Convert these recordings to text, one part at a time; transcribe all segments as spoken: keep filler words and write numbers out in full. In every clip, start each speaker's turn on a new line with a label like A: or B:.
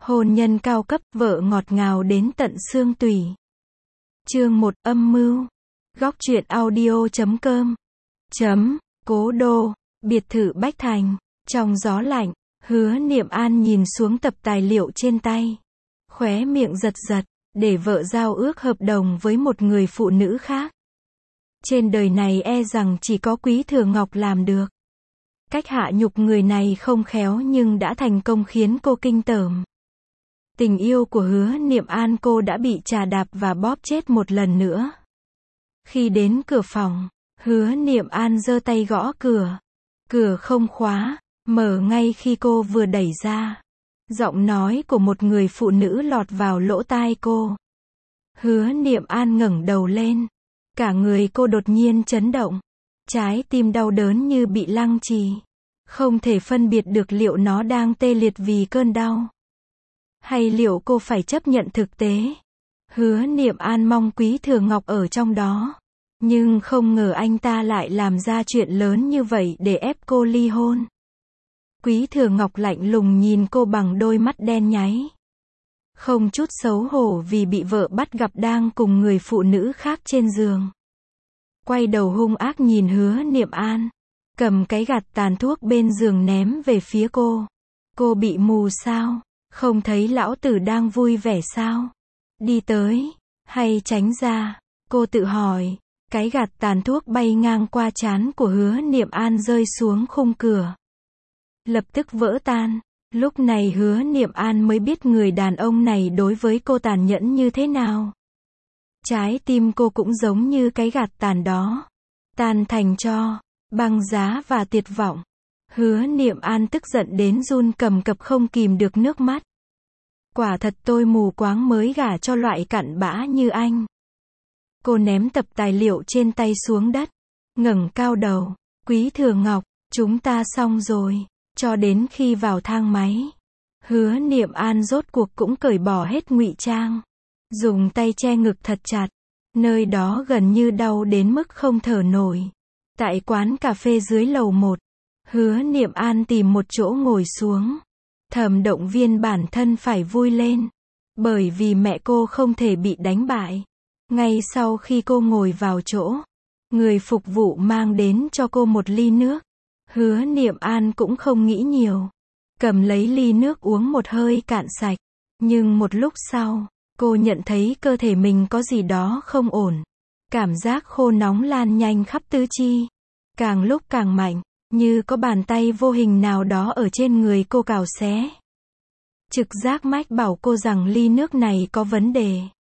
A: Hôn nhân cao cấp, vợ ngọt ngào đến tận xương tủy. Chương một, âm mưu. Góc truyện audio chấm com. Chấm, Cố Đô, biệt thự Bách Thành. Trong gió lạnh, Hứa Niệm An nhìn xuống tập tài liệu trên tay. Khóe miệng giật giật, để vợ giao ước hợp đồng với một người phụ nữ khác. Trên đời này e rằng chỉ có Quý Thừa Ngọc làm được. Cách hạ nhục người này không khéo nhưng đã thành công khiến cô kinh tởm. Tình yêu của Hứa Niệm An cô đã bị trà đạp và bóp chết một lần nữa. Khi đến cửa phòng, Hứa Niệm An giơ tay gõ cửa. Cửa không khóa, mở ngay khi cô vừa đẩy ra. Giọng nói của một người phụ nữ lọt vào lỗ tai cô. Hứa Niệm An ngẩng đầu lên. Cả người cô đột nhiên chấn động. Trái tim đau đớn như bị lăng trì. Không thể phân biệt được liệu nó đang tê liệt vì cơn đau. Hay liệu cô phải chấp nhận thực tế. Hứa Niệm An mong Quý Thừa Ngọc ở trong đó. Nhưng không ngờ anh ta lại làm ra chuyện lớn như vậy để ép cô ly hôn. Quý Thừa Ngọc lạnh lùng nhìn cô bằng đôi mắt đen nháy. Không chút xấu hổ vì bị vợ bắt gặp đang cùng người phụ nữ khác trên giường. Quay đầu hung ác nhìn Hứa Niệm An. Cầm cái gạt tàn thuốc bên giường ném về phía cô. Cô bị mù sao? Không thấy lão tử đang vui vẻ sao? Đi tới, hay tránh ra? Cô tự hỏi. Cái gạt tàn thuốc bay ngang qua trán của Hứa Niệm An rơi xuống khung cửa. Lập tức vỡ tan. Lúc này Hứa Niệm An mới biết người đàn ông này đối với cô tàn nhẫn như thế nào. Trái tim cô cũng giống như cái gạt tàn đó. Tan thành tro, băng giá và tuyệt vọng. Hứa Niệm An tức giận đến run cầm cập không kìm được nước mắt. Quả thật tôi mù quáng mới gả cho loại cặn bã như anh. Cô ném tập tài liệu trên tay xuống đất. Ngẩng cao đầu. Quý Thừa Ngọc, chúng ta xong rồi. Cho đến khi vào thang máy. Hứa Niệm An rốt cuộc cũng cởi bỏ hết ngụy trang. Dùng tay che ngực thật chặt. Nơi đó gần như đau đến mức không thở nổi. Tại quán cà phê dưới lầu một. Hứa Niệm An tìm một chỗ ngồi xuống. Thầm động viên bản thân phải vui lên. Bởi vì mẹ cô không thể bị đánh bại. Ngay sau khi cô ngồi vào chỗ, người phục vụ mang đến cho cô một ly nước. Hứa Niệm An cũng không nghĩ nhiều. Cầm lấy ly nước uống một hơi cạn sạch. Nhưng một lúc sau, cô nhận thấy cơ thể mình có gì đó không ổn. Cảm giác khô nóng lan nhanh khắp tứ chi. Càng lúc càng mạnh, như có bàn tay vô hình nào đó ở trên người cô cào xé. Trực giác mách bảo cô rằng ly nước này có vấn đề.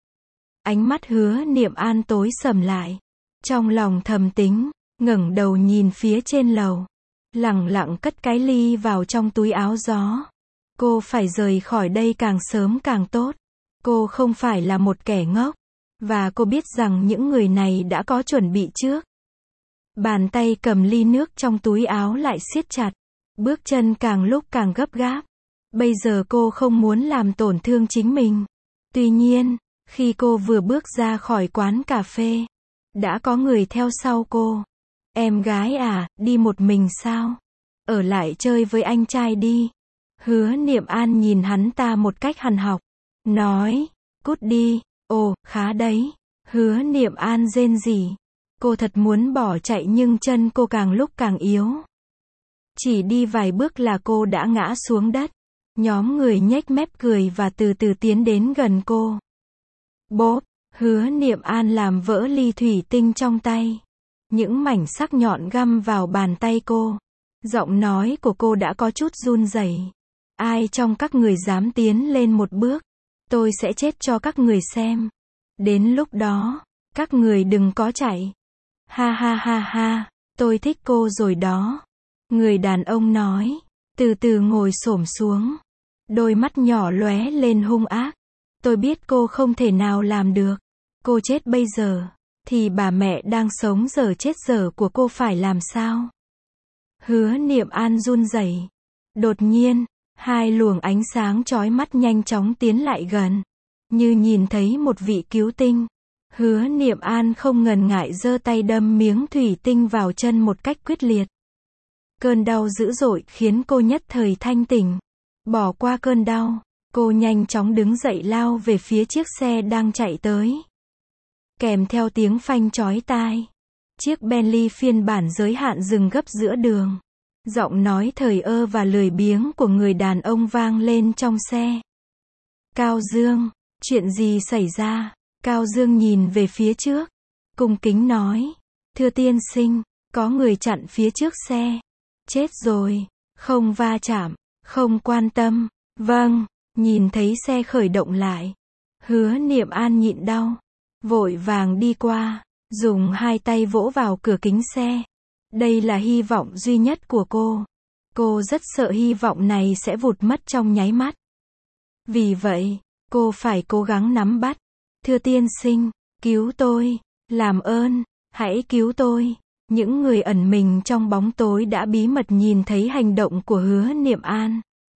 A: Ánh mắt Hứa Niệm An tối sầm lại. Trong lòng thầm tính, ngẩng đầu nhìn phía trên lầu. Lẳng lặng cất cái ly vào trong túi áo gió. Cô phải rời khỏi đây càng sớm càng tốt. Cô không phải là một kẻ ngốc. Và cô biết rằng những người này đã có chuẩn bị trước. Bàn tay cầm ly nước trong túi áo lại siết chặt. Bước chân càng lúc càng gấp gáp. Bây giờ cô không muốn làm tổn thương chính mình. Tuy nhiên, khi cô vừa bước ra khỏi quán cà phê, đã có người theo sau cô. Em gái à, đi một mình sao? Ở lại chơi với anh trai đi. Hứa Niệm An nhìn hắn ta một cách hằn học. Nói, cút đi. Ồ, khá đấy. Hứa Niệm An rên rỉ. Cô thật muốn bỏ chạy nhưng chân cô càng lúc càng yếu. Chỉ đi vài bước là cô đã ngã xuống đất. Nhóm người nhếch mép cười và từ từ tiến đến gần cô. Bốp, Hứa Niệm An làm vỡ ly thủy tinh trong tay. Những mảnh sắc nhọn găm vào bàn tay cô. Giọng nói của cô đã có chút run rẩy. Ai trong các người dám tiến lên một bước, tôi sẽ chết cho các người xem. Đến lúc đó, các người đừng có chạy. Ha ha ha ha, tôi thích cô rồi đó. Người đàn ông nói, từ từ ngồi xổm xuống. Đôi mắt nhỏ lóe lên hung ác. Tôi biết cô không thể nào làm được. Cô chết bây giờ, thì bà mẹ đang sống giờ chết giờ của cô phải làm sao? Hứa Niệm An run rẩy. Đột nhiên, hai luồng ánh sáng chói mắt nhanh chóng tiến lại gần. Như nhìn thấy một vị cứu tinh. Hứa Niệm An không ngần ngại giơ tay đâm miếng thủy tinh vào chân một cách quyết liệt. Cơn đau dữ dội khiến cô nhất thời thanh tỉnh. Bỏ qua cơn đau, Cô nhanh chóng đứng dậy lao về phía chiếc xe đang chạy tới. Kèm theo tiếng phanh chói tai. Chiếc Bentley phiên bản giới hạn dừng gấp giữa đường. Giọng nói thờ ơ và lười biếng của người đàn ông vang lên trong xe. Cao Dương, chuyện gì xảy ra? Cao Dương nhìn về phía trước. Cung kính nói. Thưa tiên sinh, có người chặn phía trước xe. Chết rồi, không va chạm, không quan tâm. Vâng, nhìn thấy xe khởi động lại. Hứa Niệm An nhịn đau. Vội vàng đi qua, dùng hai tay vỗ vào cửa kính xe. Đây là hy vọng duy nhất của cô. Cô rất sợ hy vọng này sẽ vụt mất trong nháy mắt. Vì vậy, cô phải cố gắng nắm bắt. Thưa tiên sinh, cứu tôi, làm ơn, hãy cứu tôi. Những người ẩn mình trong bóng tối đã bí mật nhìn thấy hành động của Hứa Niệm An.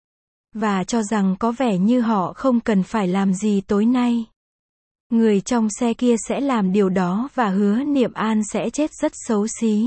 A: Và cho rằng có vẻ như họ không cần phải làm gì tối nay. Người trong xe kia sẽ làm điều đó và Hứa Niệm An sẽ chết rất xấu xí.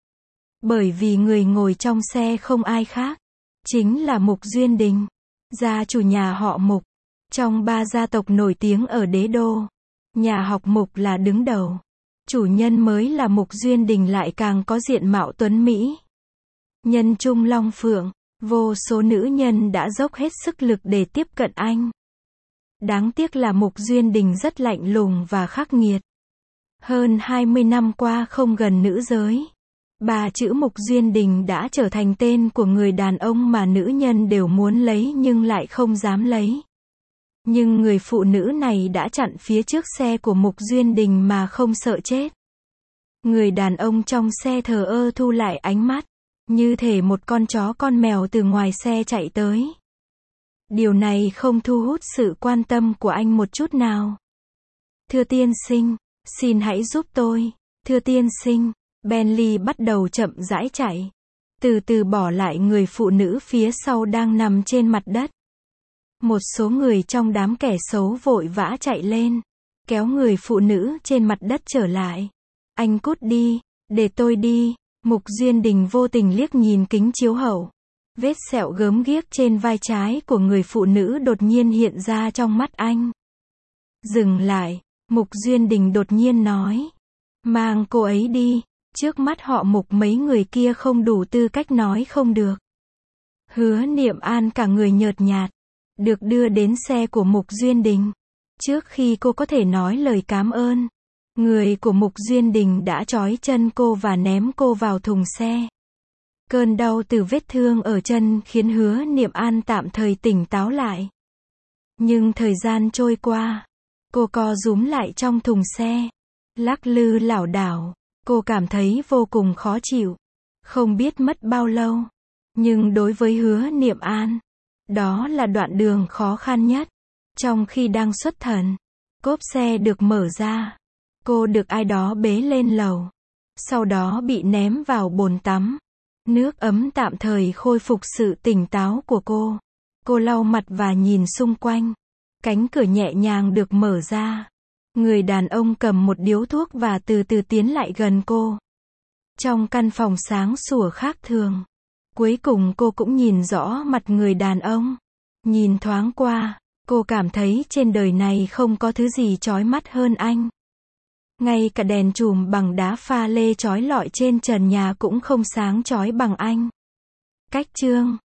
A: Bởi vì người ngồi trong xe không ai khác. Chính là Mục Duyên Đình. Gia chủ nhà họ Mục. Trong ba gia tộc nổi tiếng ở đế đô. Nhà học Mục là đứng đầu. Chủ nhân mới là Mục Duyên Đình lại càng có diện mạo tuấn Mỹ. Nhân trung long phượng. Vô số nữ nhân đã dốc hết sức lực để tiếp cận anh. Đáng tiếc là Mục Duyên Đình rất lạnh lùng và khắc nghiệt. Hơn hai mươi năm qua không gần nữ giới. Ba chữ Mục Duyên Đình đã trở thành tên của người đàn ông mà nữ nhân đều muốn lấy nhưng lại không dám lấy. Nhưng người phụ nữ này đã chặn phía trước xe của Mục Duyên Đình mà không sợ chết. Người đàn ông trong xe thờ ơ thu lại ánh mắt. Như thể một con chó con mèo từ ngoài xe chạy tới. Điều này không thu hút sự quan tâm của anh một chút nào. Thưa tiên sinh, xin hãy giúp tôi. Thưa tiên sinh, Bentley bắt đầu chậm rãi chạy. Từ từ bỏ lại người phụ nữ phía sau đang nằm trên mặt đất. Một số người trong đám kẻ xấu vội vã chạy lên. Kéo người phụ nữ trên mặt đất trở lại. Anh cút đi, để tôi đi. Mục Duyên Đình vô tình liếc nhìn kính chiếu hậu. Vết sẹo gớm ghiếc trên vai trái của người phụ nữ đột nhiên hiện ra trong mắt anh. Dừng lại, Mục Duyên Đình đột nhiên nói. Mang cô ấy đi, trước mắt họ Mục mấy người kia không đủ tư cách nói không được. Hứa Niệm An cả người nhợt nhạt, được đưa đến xe của Mục Duyên Đình. Trước khi cô có thể nói lời cảm ơn, người của Mục Duyên Đình đã trói chân cô và ném cô vào thùng xe. Cơn đau từ vết thương ở chân khiến Hứa Niệm An tạm thời tỉnh táo lại. Nhưng thời gian trôi qua, cô co rúm lại trong thùng xe, lắc lư lảo đảo, cô cảm thấy vô cùng khó chịu. Không biết mất bao lâu, nhưng đối với Hứa Niệm An, đó là đoạn đường khó khăn nhất. Trong khi đang xuất thần, cốp xe được mở ra. Cô được ai đó bế lên lầu. Sau đó bị ném vào bồn tắm. Nước ấm tạm thời khôi phục sự tỉnh táo của cô. Cô lau mặt và nhìn xung quanh. Cánh cửa nhẹ nhàng được mở ra. Người đàn ông cầm một điếu thuốc và từ từ tiến lại gần cô. Trong căn phòng sáng sủa khác thường. Cuối cùng cô cũng nhìn rõ mặt người đàn ông. Nhìn thoáng qua, cô cảm thấy trên đời này không có thứ gì chói mắt hơn anh. Ngay cả đèn chùm bằng đá pha lê chói lọi trên trần nhà cũng không sáng chói bằng anh. Cách chương